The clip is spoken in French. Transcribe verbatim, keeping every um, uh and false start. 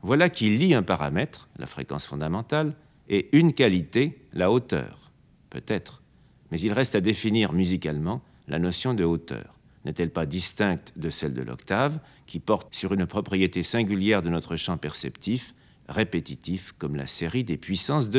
Voilà qui lie un paramètre, la fréquence fondamentale, et une qualité, la hauteur. Peut-être, mais il reste à définir musicalement la notion de hauteur. N'est-elle pas distincte de celle de l'octave, qui porte sur une propriété singulière de notre champ perceptif, répétitif comme la série des puissances de deux ?